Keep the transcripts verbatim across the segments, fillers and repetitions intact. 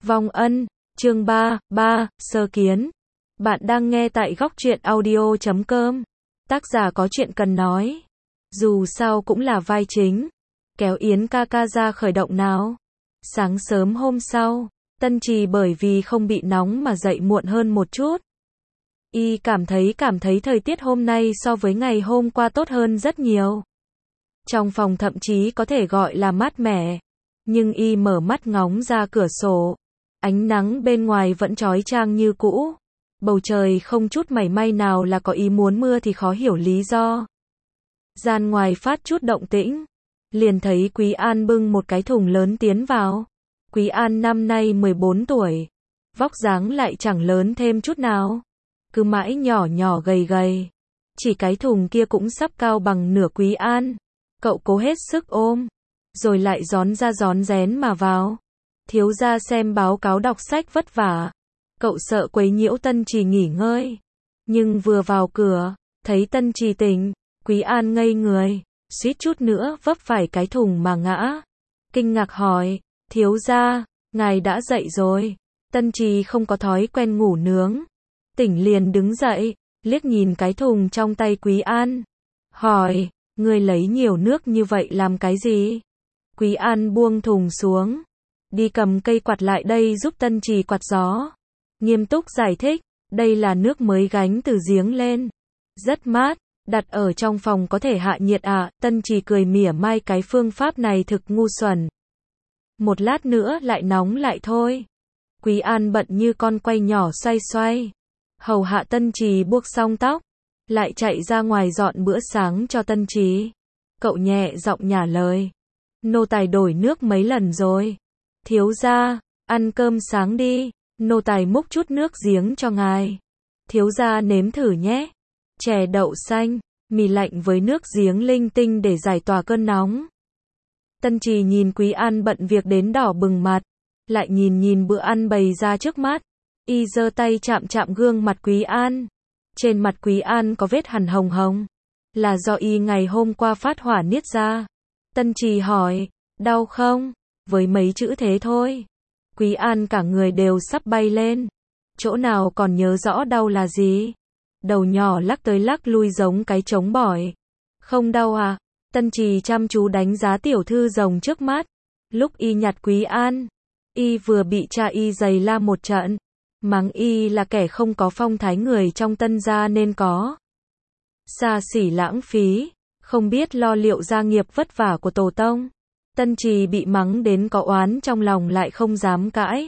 Vong ân, chương ba, ba, sơ kiến. Bạn đang nghe tại góc truyện audio chấm com. Tác giả có chuyện cần nói. Dù sao cũng là vai chính. Kéo Yến ca ca ra khởi động nào. Sáng sớm hôm sau, Tân Trì bởi vì không bị nóng mà dậy muộn hơn một chút. Y cảm thấy cảm thấy thời tiết hôm nay so với ngày hôm qua tốt hơn rất nhiều. Trong phòng thậm chí có thể gọi là mát mẻ. Nhưng Y mở mắt ngóng ra cửa sổ. Ánh nắng bên ngoài vẫn chói chang như cũ. Bầu trời không chút mảy may nào là có ý muốn mưa thì khó hiểu lý do. Gian ngoài phát chút động tĩnh. Liền thấy Quý An bưng một cái thùng lớn tiến vào. Quý An năm nay mười bốn tuổi. Vóc dáng lại chẳng lớn thêm chút nào. Cứ mãi nhỏ nhỏ gầy gầy. Chỉ cái thùng kia cũng sắp cao bằng nửa Quý An. Cậu cố hết sức ôm. Rồi lại gión ra gión rén mà vào. Thiếu gia xem báo cáo đọc sách vất vả. Cậu sợ quấy nhiễu Tân Trì nghỉ ngơi. Nhưng vừa vào cửa, thấy Tân Trì tỉnh, Quý An ngây người, suýt chút nữa vấp phải cái thùng mà ngã. Kinh ngạc hỏi, thiếu gia, ngài đã dậy rồi. Tân Trì không có thói quen ngủ nướng. Tỉnh liền đứng dậy, liếc nhìn cái thùng trong tay Quý An. Hỏi, ngươi lấy nhiều nước như vậy làm cái gì? Quý An buông thùng xuống. Đi cầm cây quạt lại đây giúp Tân Trì quạt gió. Nghiêm túc giải thích, đây là nước mới gánh từ giếng lên. Rất mát, đặt ở trong phòng có thể hạ nhiệt à, Tân Trì cười mỉa mai cái phương pháp này thực ngu xuẩn. Một lát nữa lại nóng lại thôi. Quý An bận như con quay nhỏ xoay xoay. Hầu hạ Tân Trì buộc xong tóc. Lại chạy ra ngoài dọn bữa sáng cho Tân Trì. Cậu nhẹ giọng nhả lời. Nô tài đổi nước mấy lần rồi. Thiếu gia, ăn cơm sáng đi. Nô tài múc chút nước giếng cho ngài. Thiếu gia nếm thử nhé. Chè đậu xanh, mì lạnh với nước giếng linh tinh để giải tỏa cơn nóng. Tân Trì nhìn Quý An bận việc đến đỏ bừng mặt. Lại nhìn nhìn bữa ăn bày ra trước mắt. Y giơ tay chạm chạm gương mặt Quý An. Trên mặt Quý An có vết hằn hồng hồng. Là do Y ngày hôm qua phát hỏa niết ra. Tân Trì hỏi, đau không? Với mấy chữ thế thôi. Quý An cả người đều sắp bay lên. Chỗ nào còn nhớ rõ đau là gì? Đầu nhỏ lắc tới lắc lui giống cái trống bỏi. Không đau à? Tân Trì chăm chú đánh giá tiểu thư rồng trước mắt. Lúc Y nhặt Quý An, Y vừa bị cha Y giày la một trận. Mắng Y là kẻ không có phong thái người trong Tân gia nên có. Xa xỉ lãng phí, không biết lo liệu gia nghiệp vất vả của tổ tông. Tân Trì bị mắng đến có oán trong lòng lại không dám cãi.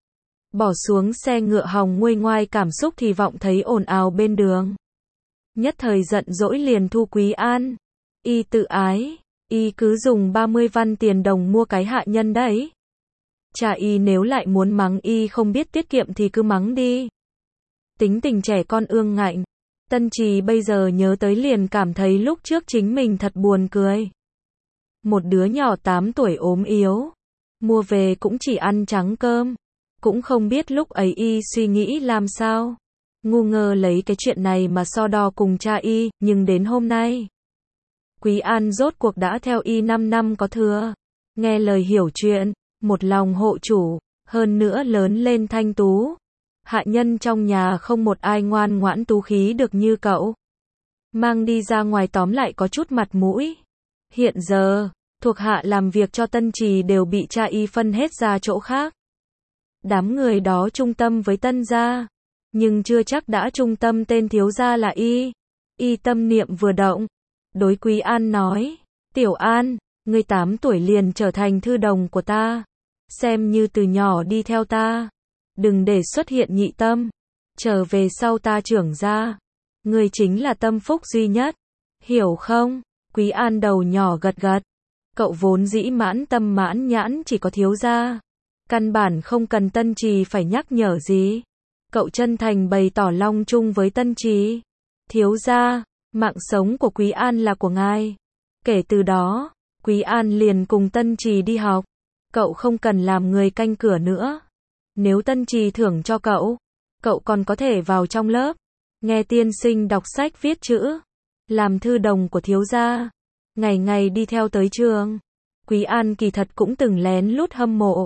Bỏ xuống xe ngựa hòng nguôi ngoai cảm xúc thì vọng thấy ồn ào bên đường. Nhất thời giận dỗi liền thu Quý An. Y tự ái, Y cứ dùng ba mươi văn tiền đồng mua cái hạ nhân đấy. Cha Y nếu lại muốn mắng Y không biết tiết kiệm thì cứ mắng đi. Tính tình trẻ con ương ngạnh. Tân Trì bây giờ nhớ tới liền cảm thấy lúc trước chính mình thật buồn cười. Một đứa nhỏ tám tuổi ốm yếu. Mua về cũng chỉ ăn trắng cơm. Cũng không biết lúc ấy Y suy nghĩ làm sao. Ngu ngơ lấy cái chuyện này mà so đo cùng cha Y, nhưng đến hôm nay. Quý An rốt cuộc đã theo Y năm năm có thừa. Nghe lời hiểu chuyện, một lòng hộ chủ, hơn nữa lớn lên thanh tú. Hạ nhân trong nhà không một ai ngoan ngoãn tú khí được như cậu. Mang đi ra ngoài tóm lại có chút mặt mũi. Hiện giờ, thuộc hạ làm việc cho Tân Trì đều bị cha Y phân hết ra chỗ khác. Đám người đó trung tâm với Tân gia, nhưng chưa chắc đã trung tâm tên thiếu gia là Y. Y tâm niệm vừa động, đối Quý An nói, Tiểu An, ngươi tám tuổi liền trở thành thư đồng của ta. Xem như từ nhỏ đi theo ta. Đừng để xuất hiện nhị tâm. Trở về sau ta trưởng ra. Ngươi chính là tâm phúc duy nhất. Hiểu không? Quý An đầu nhỏ gật gật. Cậu vốn dĩ mãn tâm mãn nhãn chỉ có thiếu gia. Căn bản không cần Tân Trì phải nhắc nhở gì. Cậu chân thành bày tỏ long chung với Tân Trì. Thiếu gia, mạng sống của Quý An là của ngài. Kể từ đó, Quý An liền cùng Tân Trì đi học. Cậu không cần làm người canh cửa nữa. Nếu Tân Trì thưởng cho cậu, cậu còn có thể vào trong lớp. Nghe tiên sinh đọc sách viết chữ. Làm thư đồng của thiếu gia. Ngày ngày đi theo tới trường. Quý An kỳ thật cũng từng lén lút hâm mộ.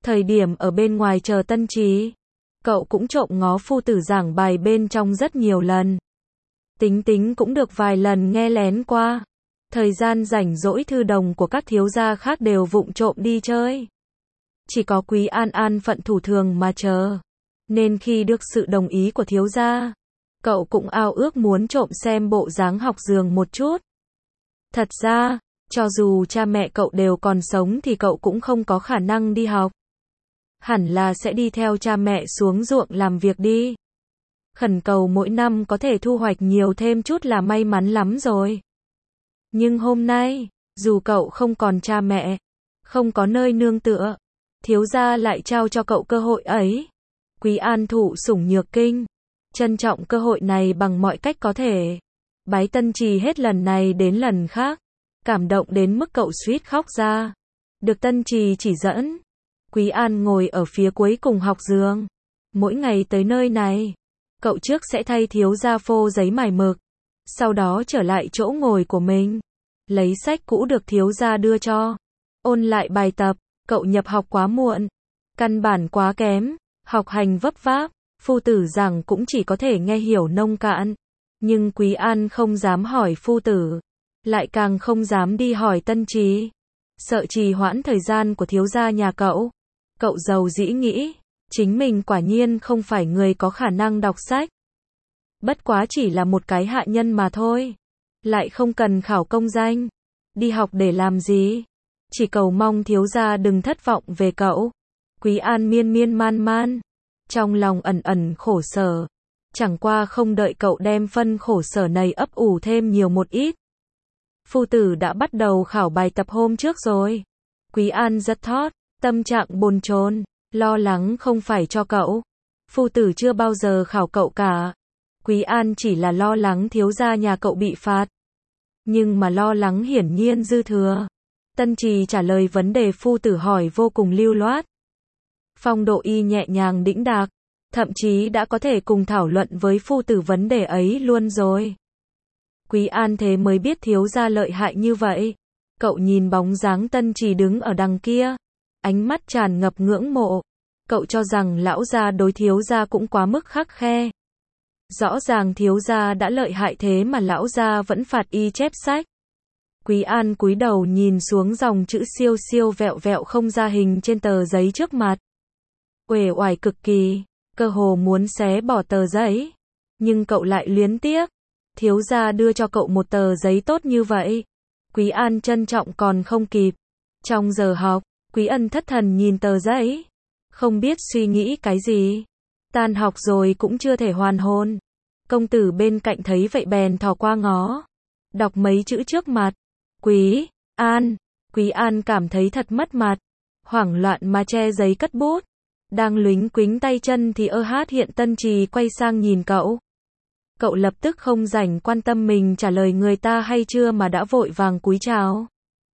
Thời điểm ở bên ngoài chờ tân trì, cậu cũng trộm ngó phu tử giảng bài bên trong rất nhiều lần. Tính tính cũng được vài lần nghe lén qua. Thời gian rảnh rỗi thư đồng của các thiếu gia khác đều vụng trộm đi chơi. Chỉ có Quý An an phận thủ thường mà chờ. Nên khi được sự đồng ý của thiếu gia, cậu cũng ao ước muốn trộm xem bộ dáng học giường một chút. Thật ra, cho dù cha mẹ cậu đều còn sống thì cậu cũng không có khả năng đi học. Hẳn là sẽ đi theo cha mẹ xuống ruộng làm việc đi. Khẩn cầu mỗi năm có thể thu hoạch nhiều thêm chút là may mắn lắm rồi. Nhưng hôm nay, dù cậu không còn cha mẹ, không có nơi nương tựa, thiếu gia lại trao cho cậu cơ hội ấy. Quý An thụ sủng nhược kinh, trân trọng cơ hội này bằng mọi cách có thể. Bái tân trì hết lần này đến lần khác, cảm động đến mức cậu suýt khóc ra. Được tân trì chỉ dẫn, Quý An ngồi ở phía cuối cùng học giường. Mỗi ngày tới nơi này, cậu trước sẽ thay thiếu gia phô giấy mài mực, sau đó trở lại chỗ ngồi của mình, lấy sách cũ được thiếu gia đưa cho, ôn lại bài tập. Cậu nhập học quá muộn, căn bản quá kém, học hành vấp váp, phu tử giảng cũng chỉ có thể nghe hiểu nông cạn. Nhưng Quý An không dám hỏi phu tử, lại càng không dám đi hỏi tân trì, sợ trì hoãn thời gian của thiếu gia nhà cậu. Cậu giàu dĩ nghĩ, chính mình quả nhiên không phải người có khả năng đọc sách. Bất quá chỉ là một cái hạ nhân mà thôi, lại không cần khảo công danh, đi học để làm gì? Chỉ cầu mong thiếu gia đừng thất vọng về cậu. Quý An miên miên man man, trong lòng ẩn ẩn khổ sở. Chẳng qua không đợi cậu đem phân khổ sở này ấp ủ thêm nhiều một ít. Phu tử đã bắt đầu khảo bài tập hôm trước rồi. Quý An rất thót, tâm trạng bồn chồn, lo lắng không phải cho cậu. Phu tử chưa bao giờ khảo cậu cả. Quý An chỉ là lo lắng thiếu gia nhà cậu bị phạt. Nhưng mà lo lắng hiển nhiên dư thừa. Tân trì trả lời vấn đề phu tử hỏi vô cùng lưu loát. Phong độ y nhẹ nhàng đĩnh đạc, thậm chí đã có thể cùng thảo luận với phu tử vấn đề ấy luôn rồi. Quý An thế mới biết thiếu gia lợi hại như vậy. Cậu nhìn bóng dáng tân trì đứng ở đằng kia, ánh mắt tràn ngập ngưỡng mộ. Cậu cho rằng lão gia đối thiếu gia cũng quá mức khắt khe. Rõ ràng thiếu gia đã lợi hại thế mà lão gia vẫn phạt y chép sách. Quý An cúi đầu nhìn xuống dòng chữ siêu siêu vẹo vẹo không ra hình trên tờ giấy trước mặt. Uể oải cực kỳ, cơ hồ muốn xé bỏ tờ giấy. Nhưng cậu lại luyến tiếc. Thiếu gia đưa cho cậu một tờ giấy tốt như vậy. Quý An trân trọng còn không kịp. Trong giờ học, Quý Ân thất thần nhìn tờ giấy. Không biết suy nghĩ cái gì. Tan học rồi cũng chưa thể hoàn hồn. Công tử bên cạnh thấy vậy bèn thò qua ngó. Đọc mấy chữ trước mặt. Quý An. Quý An cảm thấy thật mất mặt. Hoảng loạn mà che giấy cất bút. Đang luính quính tay chân thì ơ hát hiện tân trì quay sang nhìn cậu. Cậu lập tức không rảnh quan tâm mình trả lời người ta hay chưa mà đã vội vàng cúi chào.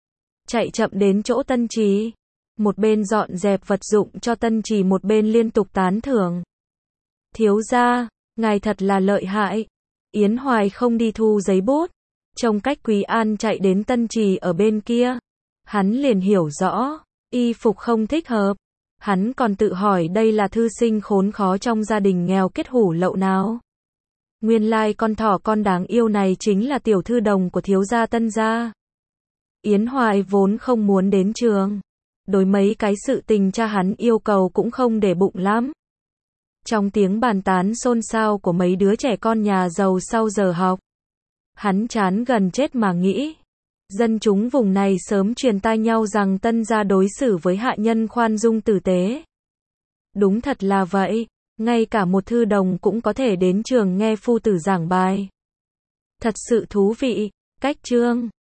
Chạy chậm đến chỗ tân trì. Một bên dọn dẹp vật dụng cho tân trì một bên liên tục tán thưởng. Thiếu gia, ngài thật là lợi hại. Yến Hoài không đi thu giấy bút. Trông cách Quý An chạy đến tân trì ở bên kia. Hắn liền hiểu rõ, y phục không thích hợp. Hắn còn tự hỏi đây là thư sinh khốn khó trong gia đình nghèo kết hủ lậu nào. Nguyên lai con thỏ con đáng yêu này chính là tiểu thư đồng của thiếu gia tân gia. Yến Hoài vốn không muốn đến trường. Đối mấy cái sự tình cha hắn yêu cầu cũng không để bụng lắm. Trong tiếng bàn tán xôn xao của mấy đứa trẻ con nhà giàu sau giờ học, hắn chán gần chết mà nghĩ. Dân chúng vùng này sớm truyền tai nhau rằng tân gia đối xử với hạ nhân khoan dung tử tế. Đúng thật là vậy, ngay cả một thư đồng cũng có thể đến trường nghe phu tử giảng bài. Thật sự thú vị, cách chương.